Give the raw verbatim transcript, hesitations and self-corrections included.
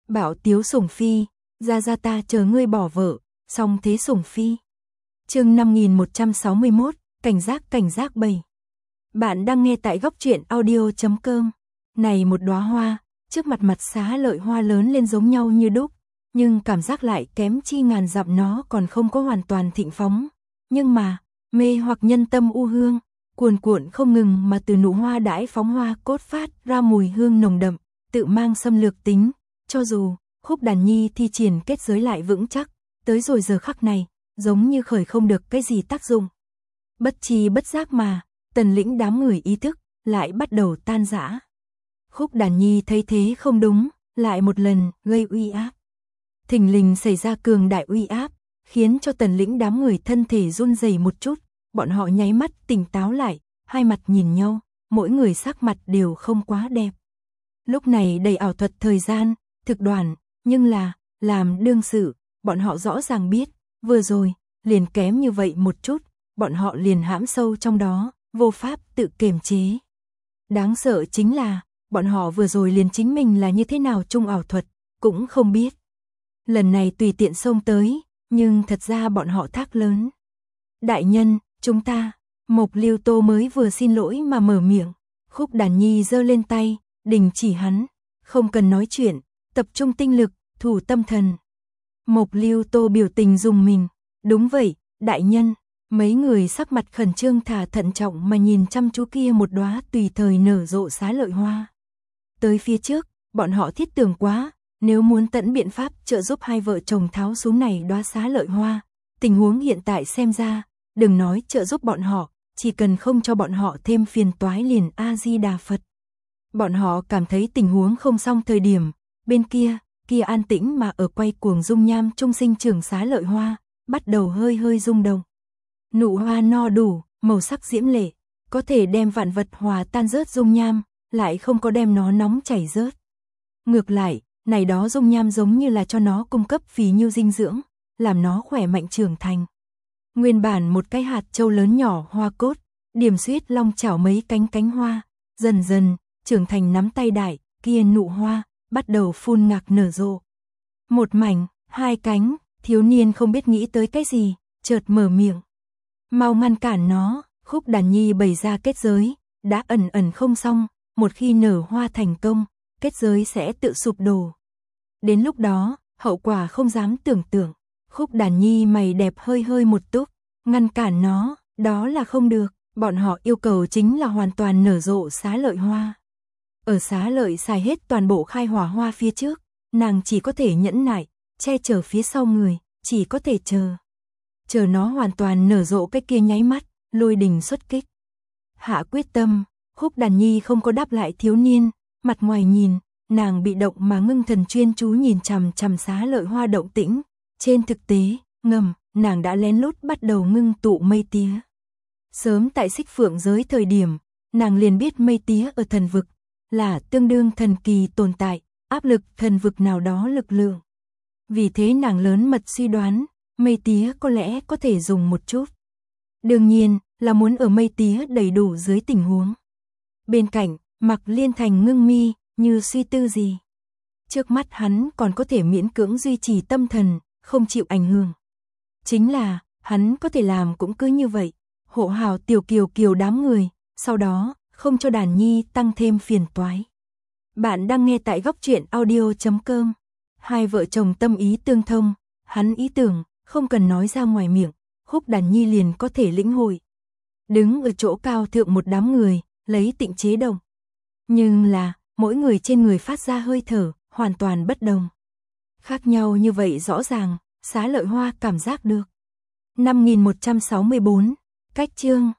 Bảo Tiếu Sủng Phi, ra ra ta chờ ngươi bỏ vợ, song thế Sủng Phi. Chương năm nghìn một trăm sáu mươi mốt, cảnh giác cảnh giác bảy. Bạn đang nghe tại góc truyện audio chấm com. Này một đóa hoa, trước mặt mặt Xá Lợi Hoa lớn lên giống nhau như đúc, nhưng cảm giác lại kém chi ngàn dặm, nó còn không có hoàn toàn thịnh phóng, nhưng mà mê hoặc nhân tâm u hương, cuồn cuộn không ngừng mà từ nụ hoa đãi phóng hoa cốt phát ra mùi hương nồng đậm, tự mang xâm lược tính, cho dù Khúc Đàn Nhi thi triển kết giới lại vững chắc, tới rồi giờ khắc này, giống như khởi không được cái gì tác dụng. Bất chi bất giác mà, Tần Lĩnh đám người ý thức lại bắt đầu tan rã. Khúc Đàn Nhi thấy thế không đúng, lại một lần gây uy áp. Thình lình xảy ra cường đại uy áp, khiến cho Tần Lĩnh đám người thân thể run rẩy một chút, bọn họ nháy mắt tỉnh táo lại, hai mặt nhìn nhau, mỗi người sắc mặt đều không quá đẹp. Lúc này đầy ảo thuật thời gian, thực đoàn, nhưng là, làm đương sự, bọn họ rõ ràng biết, vừa rồi, liền kém như vậy một chút, bọn họ liền hãm sâu trong đó, vô pháp tự kiềm chế. Đáng sợ chính là, bọn họ vừa rồi liền chính mình là như thế nào trung ảo thuật, cũng không biết. Lần này tùy tiện xông tới, nhưng thật ra bọn họ thác lớn. Đại nhân, chúng ta, Mộc Lưu Tô mới vừa xin lỗi mà mở miệng, Khúc Đàn Nhi giơ lên tay, đình chỉ hắn, không cần nói chuyện, tập trung tinh lực, thủ tâm thần. Mộc Lưu Tô biểu tình dùng mình, đúng vậy, đại nhân. Mấy người sắc mặt khẩn trương thả thận trọng mà nhìn chăm chú kia một đóa tùy thời nở rộ Xá Lợi Hoa. Tới phía trước, bọn họ thiết tưởng quá, nếu muốn tận biện pháp trợ giúp hai vợ chồng tháo xuống này đóa Xá Lợi Hoa, tình huống hiện tại xem ra, đừng nói trợ giúp bọn họ, chỉ cần không cho bọn họ thêm phiền toái liền A-di-đà Phật. Bọn họ cảm thấy tình huống không xong thời điểm, bên kia, kia an tĩnh mà ở quay cuồng dung nham trung sinh trưởng Xá Lợi Hoa, bắt đầu hơi hơi rung động. Nụ hoa no đủ, màu sắc diễm lệ, có thể đem vạn vật hòa tan rớt dung nham, lại không có đem nó nóng chảy rớt. Ngược lại, này đó dung nham giống như là cho nó cung cấp phì nhiêu dinh dưỡng, làm nó khỏe mạnh trưởng thành. Nguyên bản một cái hạt châu lớn nhỏ hoa cốt, điểm xuyết long chảo mấy cánh cánh hoa, dần dần, trưởng thành nắm tay đại, kia nụ hoa, bắt đầu phun ngạc nở rộ. Một mảnh, hai cánh, thiếu niên không biết nghĩ tới cái gì, chợt mở miệng. Mau ngăn cản nó, Khúc Đàn Nhi bày ra kết giới, đã ẩn ẩn không xong, một khi nở hoa thành công, kết giới sẽ tự sụp đổ. Đến lúc đó, hậu quả không dám tưởng tượng, Khúc Đàn Nhi mày đẹp hơi hơi một túc, ngăn cản nó, đó là không được, bọn họ yêu cầu chính là hoàn toàn nở rộ Xá Lợi Hoa. Ở Xá Lợi xài hết toàn bộ khai hỏa hoa phía trước, nàng chỉ có thể nhẫn nại, che chở phía sau người, chỉ có thể chờ. Chờ nó hoàn toàn nở rộ cái kia nháy mắt, lôi đình xuất kích. Hạ quyết tâm, Khúc Đàn Nhi không có đáp lại thiếu niên, mặt ngoài nhìn, nàng bị động mà ngưng thần chuyên chú nhìn chằm chằm Xá Lợi Hoa động tĩnh. Trên thực tế, ngầm, nàng đã lén lút bắt đầu ngưng tụ mây tía. Sớm tại Xích Phượng giới thời điểm, nàng liền biết mây tía ở thần vực, là tương đương thần kỳ tồn tại, áp lực thần vực nào đó lực lượng. Vì thế nàng lớn mật suy đoán, mây tía có lẽ có thể dùng một chút. Đương nhiên, là muốn ở mây tía đầy đủ dưới tình huống. Bên cạnh, Mạc Liên Thành ngưng mi, như suy tư gì. Trước mắt hắn còn có thể miễn cưỡng duy trì tâm thần, không chịu ảnh hưởng. Chính là, hắn có thể làm cũng cứ như vậy, hộ hào Tiểu Kiều Kiều đám người, sau đó, không cho Đàn Nhi tăng thêm phiền toái. Bạn đang nghe tại góc truyện audio chấm com. Hai vợ chồng tâm ý tương thông, hắn ý tưởng, không cần nói ra ngoài miệng, Khúc Đàn Nhi liền có thể lĩnh hội. Đứng ở chỗ cao thượng một đám người, lấy tịnh chế động. Nhưng là, mỗi người trên người phát ra hơi thở, hoàn toàn bất đồng. Khác nhau như vậy rõ ràng, Xá Lợi Hoa cảm giác được. năm nghìn một trăm sáu mươi bốn, cách chương.